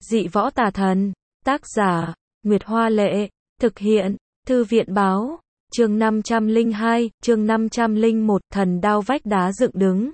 Dị võ tà thần. Tác giả, Nguyệt Hoa Lệ. Thực hiện, Thư viện Báo. Chương 502, chương 501, thần đao vách đá dựng đứng.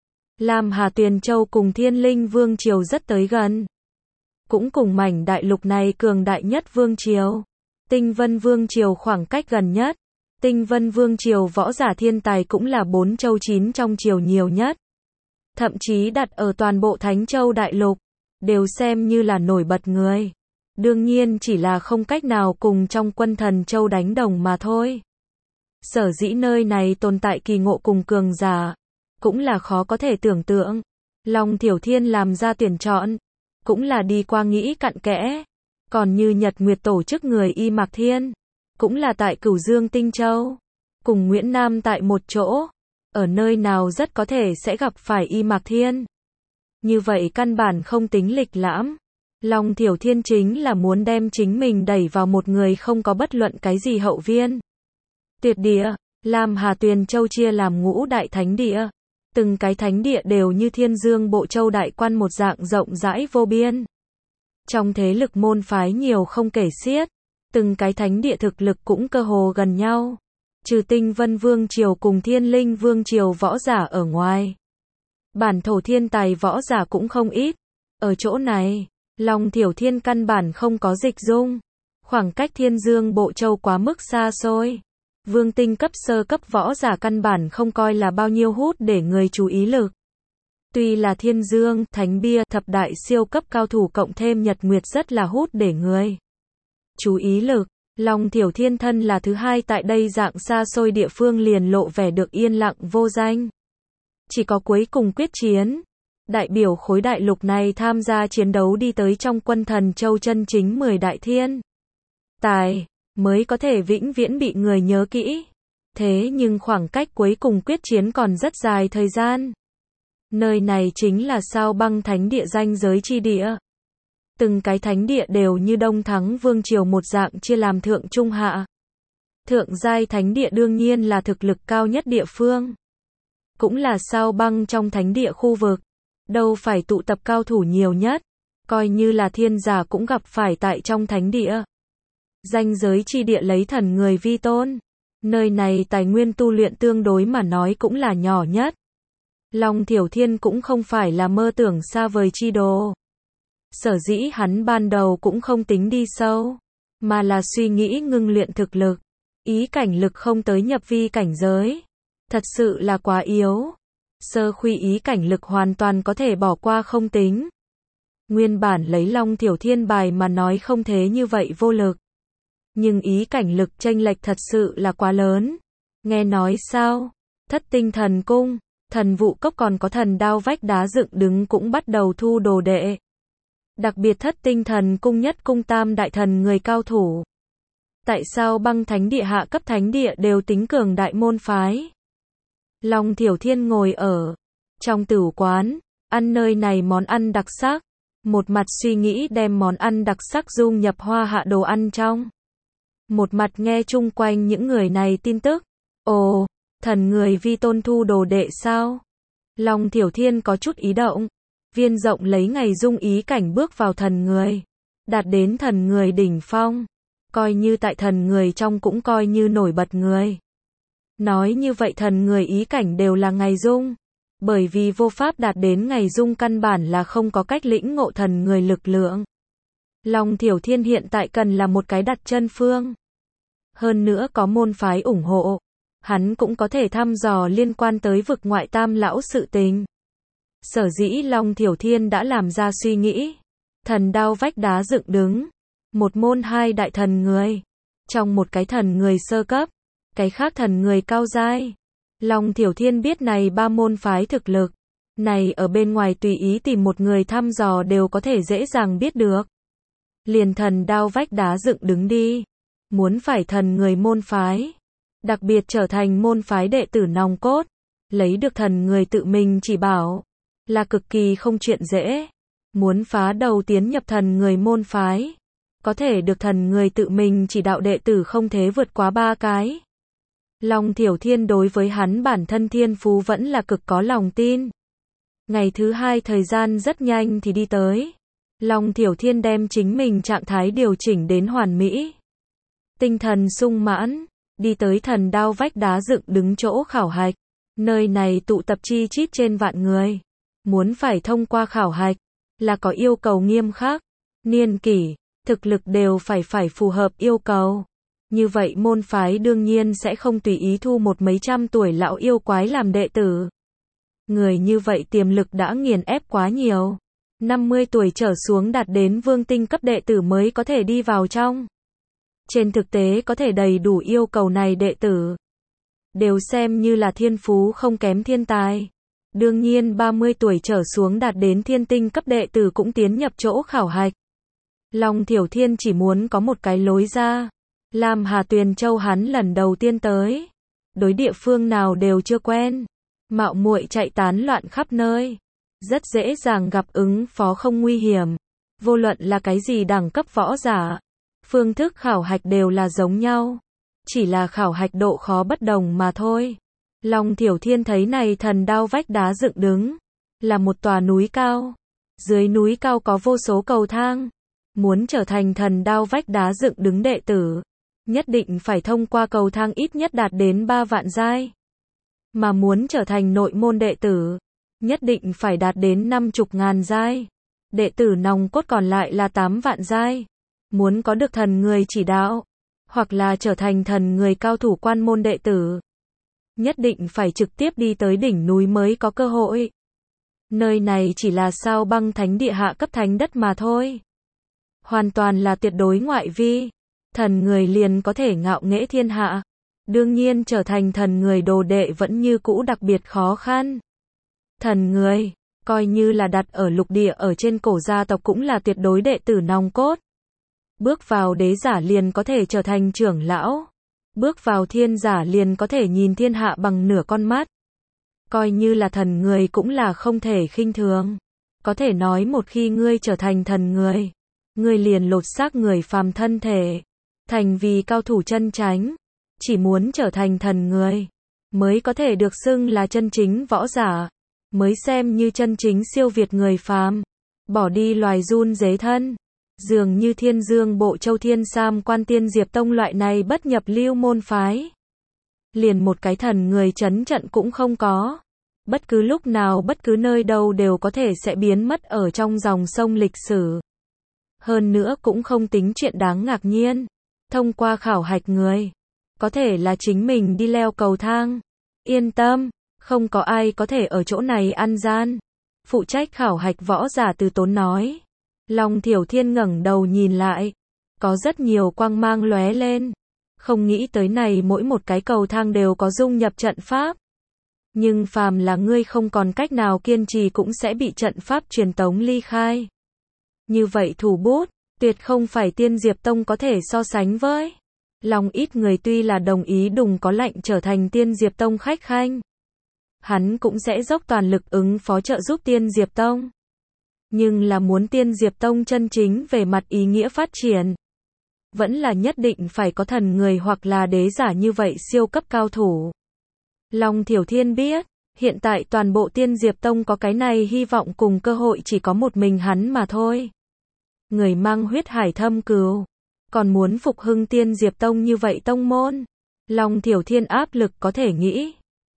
Lam Hà Tuyền Châu cùng Thiên Linh Vương Triều rất tới gần. Cũng cùng mảnh đại lục này cường đại nhất Vương Triều. Tinh Vân Vương Triều khoảng cách gần nhất. Tinh Vân Vương Triều võ giả thiên tài cũng là 4 châu 9 trong triều nhiều nhất. Thậm chí đặt ở toàn bộ Thánh Châu đại lục, đều xem như là nổi bật người. Đương nhiên chỉ là không cách nào cùng trong Quân Thần Châu đánh đồng mà thôi. Sở dĩ nơi này tồn tại kỳ ngộ cùng cường giả, cũng là khó có thể tưởng tượng. Long Thiểu Thiên làm ra tuyển chọn, cũng là đi qua nghĩ cặn kẽ. Còn như Nhật Nguyệt tổ chức người Y Mạc Thiên, cũng là tại Cửu Dương Tinh Châu, cùng Nguyễn Nam tại một chỗ. Ở nơi nào rất có thể sẽ gặp phải Y Mạc Thiên. Như vậy căn bản không tính lịch lãm. Long Thiểu Thiên chính là muốn đem chính mình đẩy vào một người không có bất luận cái gì hậu viên. Tuyệt địa, Lam Hà Tuyền Châu chia làm ngũ đại thánh địa. Từng cái thánh địa đều như Thiên Dương Bộ Châu đại quan một dạng rộng rãi vô biên. Trong thế lực môn phái nhiều không kể xiết. Từng cái thánh địa thực lực cũng cơ hồ gần nhau. Trừ Tinh Vân Vương Triều cùng Thiên Linh Vương Triều võ giả ở ngoài. Bản thổ thiên tài võ giả cũng không ít. Ở chỗ này, Long Thiểu Thiên căn bản không có dịch dung. Khoảng cách Thiên Dương Bộ Châu quá mức xa xôi. Vương tinh cấp sơ cấp võ giả căn bản không coi là bao nhiêu hút để người chú ý lực. Tuy là Thiên Dương, Thánh Bia, thập đại siêu cấp cao thủ cộng thêm Nhật Nguyệt rất là hút để người chú ý lực. Long Thiểu Thiên thân là thứ hai tại đây dạng xa xôi địa phương liền lộ vẻ được yên lặng vô danh. Chỉ có cuối cùng quyết chiến, đại biểu khối đại lục này tham gia chiến đấu đi tới trong Quân Thần Châu chân chính 10 đại thiên tài, mới có thể vĩnh viễn bị người nhớ kỹ. Thế nhưng khoảng cách cuối cùng quyết chiến còn rất dài thời gian. Nơi này chính là Sao Băng Thánh Địa ranh giới chi địa. Từng cái thánh địa đều như Đông Thắng Vương Triều một dạng chia làm thượng trung hạ. Thượng giai thánh địa đương nhiên là thực lực cao nhất địa phương. Cũng là Sao Băng trong thánh địa khu vực. Đâu phải tụ tập cao thủ nhiều nhất. Coi như là thiên giả cũng gặp phải tại trong thánh địa. Ranh giới chi địa lấy thần người vi tôn. Nơi này tài nguyên tu luyện tương đối mà nói cũng là nhỏ nhất. Long Thiểu Thiên cũng không phải là mơ tưởng xa vời chi đồ. Sở dĩ hắn ban đầu cũng không tính đi sâu, mà là suy nghĩ ngưng luyện thực lực. Ý cảnh lực không tới nhập vi cảnh giới. Thật sự là quá yếu. Sơ khuy ý cảnh lực hoàn toàn có thể bỏ qua không tính. Nguyên bản lấy Long Thiểu Thiên bài mà nói không thế như vậy vô lực. Nhưng ý cảnh lực chênh lệch thật sự là quá lớn. Nghe nói sao? Thất Tinh Thần Cung, Thần Vụ Cốc còn có thần đao vách đá dựng đứng cũng bắt đầu thu đồ đệ. Đặc biệt Thất Tinh Thần Cung nhất cung tam đại thần người cao thủ. Tại sao Băng Thánh Địa hạ cấp thánh địa đều tính cường đại môn phái? Long Thiểu Thiên ngồi ở trong tửu quán, ăn nơi này món ăn đặc sắc. Một mặt suy nghĩ đem món ăn đặc sắc dung nhập hoa hạ đồ ăn trong. Một mặt nghe chung quanh những người này tin tức. Ồ, thần người vi tôn thu đồ đệ sao? Long Thiểu Thiên có chút ý động. Viên rộng lấy ngày dung ý cảnh bước vào thần người. Đạt đến thần người đỉnh phong. Coi như tại thần người trong cũng coi như nổi bật người. Nói như vậy thần người ý cảnh đều là ngày dung. Bởi vì vô pháp đạt đến ngày dung căn bản là không có cách lĩnh ngộ thần người lực lượng. Long Thiểu Thiên hiện tại cần là một cái đặt chân phương. Hơn nữa có môn phái ủng hộ. Hắn cũng có thể thăm dò liên quan tới vực ngoại tam lão sự tình. Sở dĩ Long Thiểu Thiên đã làm ra suy nghĩ. Thần đao vách đá dựng đứng. Một môn hai đại thần người. Trong một cái thần người sơ cấp. Cái khác thần người cao giai. Long Thiểu Thiên biết này ba môn phái thực lực. Này ở bên ngoài tùy ý tìm một người thăm dò đều có thể dễ dàng biết được. Liền thần đao vách đá dựng đứng đi. Muốn phải thần người môn phái. Đặc biệt trở thành môn phái đệ tử nòng cốt. Lấy được thần người tự mình chỉ bảo. Là cực kỳ không chuyện dễ. Muốn phá đầu tiến nhập thần người môn phái. Có thể được thần người tự mình chỉ đạo đệ tử không thế vượt quá 3 cái. Long Thiểu Thiên đối với hắn bản thân thiên phú vẫn là cực có lòng tin. Ngày thứ hai thời gian rất nhanh thì đi tới. Long Thiểu Thiên đem chính mình trạng thái điều chỉnh đến hoàn mỹ. Tinh thần sung mãn, đi tới thần đao vách đá dựng đứng chỗ khảo hạch. Nơi này tụ tập chi chít trên vạn người. Muốn phải thông qua khảo hạch, là có yêu cầu nghiêm khắc. Niên kỷ, thực lực đều phải phù hợp yêu cầu. Như vậy môn phái đương nhiên sẽ không tùy ý thu một mấy trăm tuổi lão yêu quái làm đệ tử. Người như vậy tiềm lực đã nghiền ép quá nhiều. 50 tuổi trở xuống đạt đến vương tinh cấp đệ tử mới có thể đi vào trong. Trên thực tế có thể đầy đủ yêu cầu này đệ tử. Đều xem như là thiên phú không kém thiên tài. Đương nhiên 30 tuổi trở xuống đạt đến thiên tinh cấp đệ tử cũng tiến nhập chỗ khảo hạch. Long Thiểu Thiên chỉ muốn có một cái lối ra. Lam Hà Tuyền Châu hắn lần đầu tiên tới. Đối địa phương nào đều chưa quen. Mạo muội chạy tán loạn khắp nơi. Rất dễ dàng gặp ứng phó không nguy hiểm. Vô luận là cái gì đẳng cấp võ giả. Phương thức khảo hạch đều là giống nhau. Chỉ là khảo hạch độ khó bất đồng mà thôi. Long Thiểu Thiên thấy này thần đao vách đá dựng đứng. Là một tòa núi cao. Dưới núi cao có vô số cầu thang. Muốn trở thành thần đao vách đá dựng đứng đệ tử. Nhất định phải thông qua cầu thang ít nhất đạt đến 3 vạn giai. Mà muốn trở thành nội môn đệ tử. Nhất định phải đạt đến 50.000 giai. Đệ tử nòng cốt còn lại là 8 vạn giai. Muốn có được thần người chỉ đạo. Hoặc là trở thành thần người cao thủ quan môn đệ tử. Nhất định phải trực tiếp đi tới đỉnh núi mới có cơ hội. Nơi này chỉ là sao băng thánh địa hạ cấp thánh đất mà thôi. Hoàn toàn là tuyệt đối ngoại vi. Thần người liền có thể ngạo nghễ thiên hạ. Đương nhiên trở thành thần người đồ đệ vẫn như cũ đặc biệt khó khăn. Thần người, coi như là đặt ở lục địa ở trên cổ gia tộc cũng là tuyệt đối đệ tử nòng cốt. Bước vào đế giả liền có thể trở thành trưởng lão. Bước vào thiên giả liền có thể nhìn thiên hạ bằng nửa con mắt. Coi như là thần người cũng là không thể khinh thường. Có thể nói một khi ngươi trở thành thần người, ngươi liền lột xác người phàm thân thể, thành vì cao thủ chân chánh. Chỉ muốn trở thành thần người, mới có thể được xưng là chân chính võ giả, mới xem như chân chính siêu việt người phàm. Bỏ đi loài run dế thân. Dường như Thiên Dương Bộ Châu Thiên Sam Quan Tiên Diệp Tông loại này bất nhập lưu môn phái. Liền một cái thần người trấn trận cũng không có. Bất cứ lúc nào bất cứ nơi đâu đều có thể sẽ biến mất ở trong dòng sông lịch sử. Hơn nữa cũng không tính chuyện đáng ngạc nhiên. Thông qua khảo hạch người, có thể là chính mình đi leo cầu thang. Yên tâm, không có ai có thể ở chỗ này ăn gian. Phụ trách khảo hạch võ giả Từ Tốn nói. Long Thiểu Thiên ngẩng đầu nhìn lại, có rất nhiều quang mang lóe lên. Không nghĩ tới này mỗi một cái cầu thang đều có dung nhập trận pháp. Nhưng phàm là ngươi không còn cách nào kiên trì cũng sẽ bị trận pháp truyền tống ly khai. Như vậy thủ bút, tuyệt không phải Tiên Diệp Tông có thể so sánh với. Lòng ít người tuy là đồng ý đùng có lệnh trở thành Tiên Diệp Tông khách khanh. Hắn cũng sẽ dốc toàn lực ứng phó trợ giúp Tiên Diệp Tông. Nhưng là muốn Tiên Diệp Tông chân chính về mặt ý nghĩa phát triển. Vẫn là nhất định phải có thần người hoặc là đế giả như vậy siêu cấp cao thủ. Long Thiểu Thiên biết, hiện tại toàn bộ Tiên Diệp Tông có cái này hy vọng cùng cơ hội chỉ có một mình hắn mà thôi. Người mang huyết hải thâm cừu, còn muốn phục hưng Tiên Diệp Tông như vậy tông môn. Long Thiểu Thiên áp lực có thể nghĩ.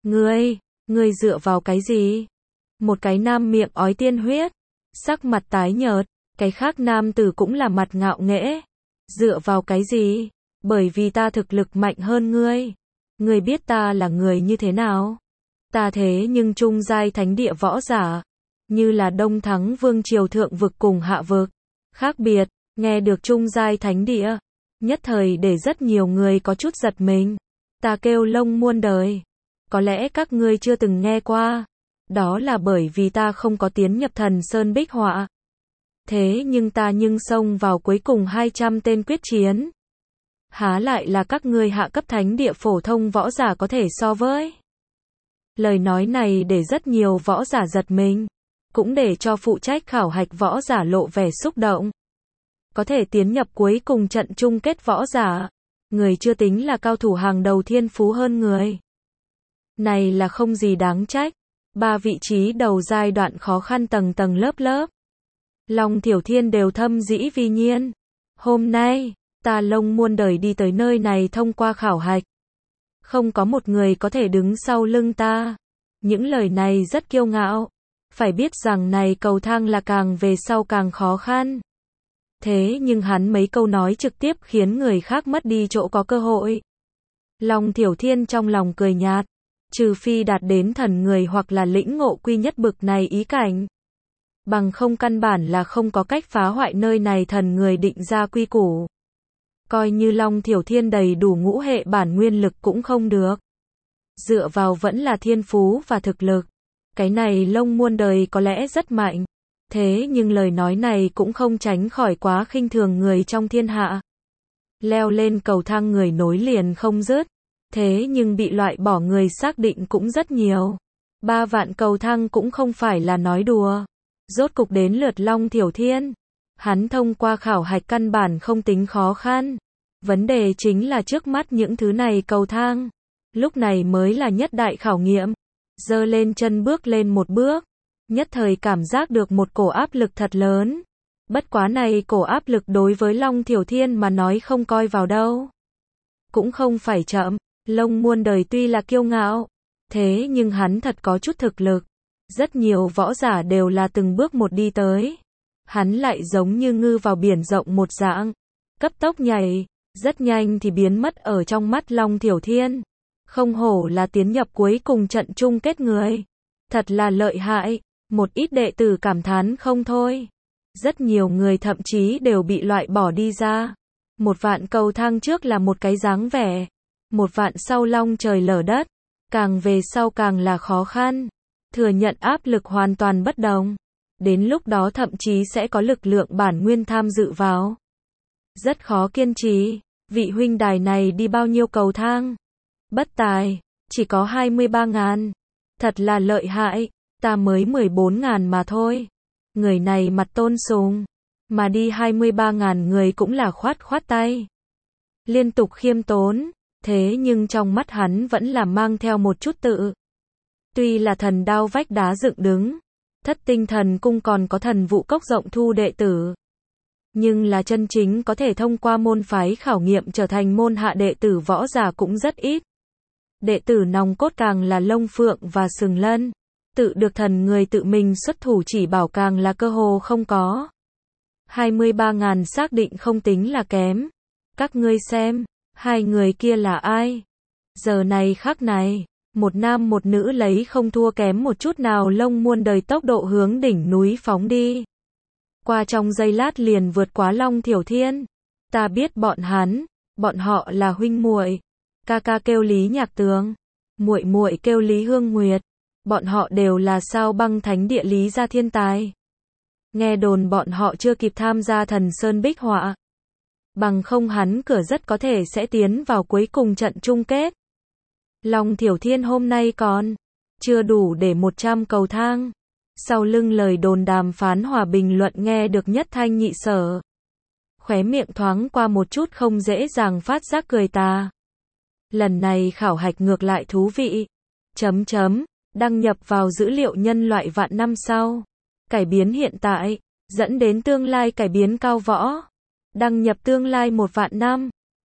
Ngươi dựa vào cái gì? Một cái nam miệng ói tiên huyết, sắc mặt tái nhợt, cái khác nam tử cũng là mặt ngạo nghễ. Dựa vào cái gì? Bởi vì ta thực lực mạnh hơn ngươi. Ngươi biết ta là người như thế nào? Ta thế nhưng trung giai thánh địa võ giả, như là Đông Thắng Vương triều thượng vực cùng hạ vực. Khác biệt, nghe được trung giai thánh địa, nhất thời để rất nhiều người có chút giật mình. Ta kêu Lông muôn đời. Có lẽ các ngươi chưa từng nghe qua. Đó là bởi vì ta không có tiến nhập Thần Sơn Bích Họa. Thế nhưng ta xông vào cuối cùng 200 tên quyết chiến. Há lại là các ngươi hạ cấp thánh địa phổ thông võ giả có thể so với. Lời nói này để rất nhiều võ giả giật mình. Cũng để cho phụ trách khảo hạch võ giả lộ vẻ xúc động. Có thể tiến nhập cuối cùng trận chung kết võ giả. Người chưa tính là cao thủ hàng đầu thiên phú hơn người. Này là không gì đáng trách. 3 vị trí đầu giai đoạn khó khăn tầng lớp. Long Thiểu Thiên đều thâm dĩ vi nhiên. Hôm nay, ta Long muôn đời đi tới nơi này thông qua khảo hạch. Không có một người có thể đứng sau lưng ta. Những lời này rất kiêu ngạo. Phải biết rằng này cầu thang là càng về sau càng khó khăn. Thế nhưng hắn mấy câu nói trực tiếp khiến người khác mất đi chỗ có cơ hội. Long Thiểu Thiên trong lòng cười nhạt. Trừ phi đạt đến thần người hoặc là lĩnh ngộ quy nhất bực này ý cảnh. Bằng không căn bản là không có cách phá hoại nơi này thần người định ra quy củ. Coi như Long Thiểu Thiên đầy đủ ngũ hệ bản nguyên lực cũng không được. Dựa vào vẫn là thiên phú và thực lực. Cái này Long muôn đời có lẽ rất mạnh. Thế nhưng lời nói này cũng không tránh khỏi quá khinh thường người trong thiên hạ. Leo lên cầu thang người nối liền không dứt. Thế nhưng bị loại bỏ người xác định cũng rất nhiều. 3 vạn cầu thang cũng không phải là nói đùa. Rốt cục đến lượt Long Thiểu Thiên. Hắn thông qua khảo hạch căn bản không tính khó khăn. Vấn đề chính là trước mắt những thứ này cầu thang. Lúc này mới là nhất đại khảo nghiệm. Giơ lên chân bước lên một bước. Nhất thời cảm giác được một cổ áp lực thật lớn. Bất quá này cổ áp lực đối với Long Thiểu Thiên mà nói không coi vào đâu. Cũng không phải chậm. Long muôn đời tuy là kiêu ngạo. Thế nhưng hắn thật có chút thực lực. Rất nhiều võ giả đều là từng bước một đi tới. Hắn lại giống như ngư vào biển rộng một dạng. Cấp tốc nhảy. Rất nhanh thì biến mất ở trong mắt Long Thiểu Thiên. Không hổ là tiến nhập cuối cùng trận chung kết người. Thật là lợi hại. Một ít đệ tử cảm thán không thôi. Rất nhiều người thậm chí đều bị loại bỏ đi ra. 1 vạn cầu thang trước là một cái dáng vẻ. 1 vạn sau long trời lở đất. Càng về sau càng là khó khăn. Thừa nhận áp lực hoàn toàn bất đồng. Đến lúc đó thậm chí sẽ có lực lượng bản nguyên tham dự vào. Rất khó kiên trì. Vị huynh đài này đi bao nhiêu cầu thang? Bất tài, chỉ có 23.000. Thật là lợi hại, ta mới 14.000 mà thôi. Người này mặt tôn sùng, mà đi 23.000 người cũng là khoát khoát tay. Liên tục khiêm tốn, thế nhưng trong mắt hắn vẫn là mang theo một chút tự. Tuy là thần đao vách đá dựng đứng, Thất Tinh Thần Cung còn có thần vụ cốc rộng thu đệ tử. Nhưng là chân chính có thể thông qua môn phái khảo nghiệm trở thành môn hạ đệ tử võ giả cũng rất ít. Đệ tử nòng cốt càng là Long Phượng và Sừng Lân. Tự được thần người tự mình xuất thủ chỉ bảo càng là cơ hồ không có. 23.000 xác định không tính là kém. Các ngươi xem, 2 người kia là ai? Giờ này khắc này, một nam một nữ lấy không thua kém một chút nào Long muôn đời tốc độ hướng đỉnh núi phóng đi. Qua trong giây lát liền vượt quá Long Thiểu Thiên. Ta biết bọn họ là huynh muội. Ca ca kêu Lý Nhạc Tường, muội muội kêu Lý Hương Nguyệt. Bọn họ đều là sao băng thánh địa Lý gia thiên tài. Nghe đồn bọn họ chưa kịp tham gia Thần Sơn Bích Họa. Bằng không hắn cửa rất có thể sẽ tiến vào cuối cùng trận chung kết. Long Thiểu Thiên hôm nay còn chưa đủ để 100 cầu thang. Sau lưng lời đồn đàm phán hòa bình luận nghe được nhất thanh nhị sở. Khóe miệng thoáng qua một chút không dễ dàng phát giác cười tà. Lần này khảo hạch ngược lại thú vị. Đăng nhập vào dữ liệu nhân loại vạn năm sau. Cải biến hiện tại, dẫn đến tương lai cải biến cao võ. Đăng nhập tương lai 1 vạn năm.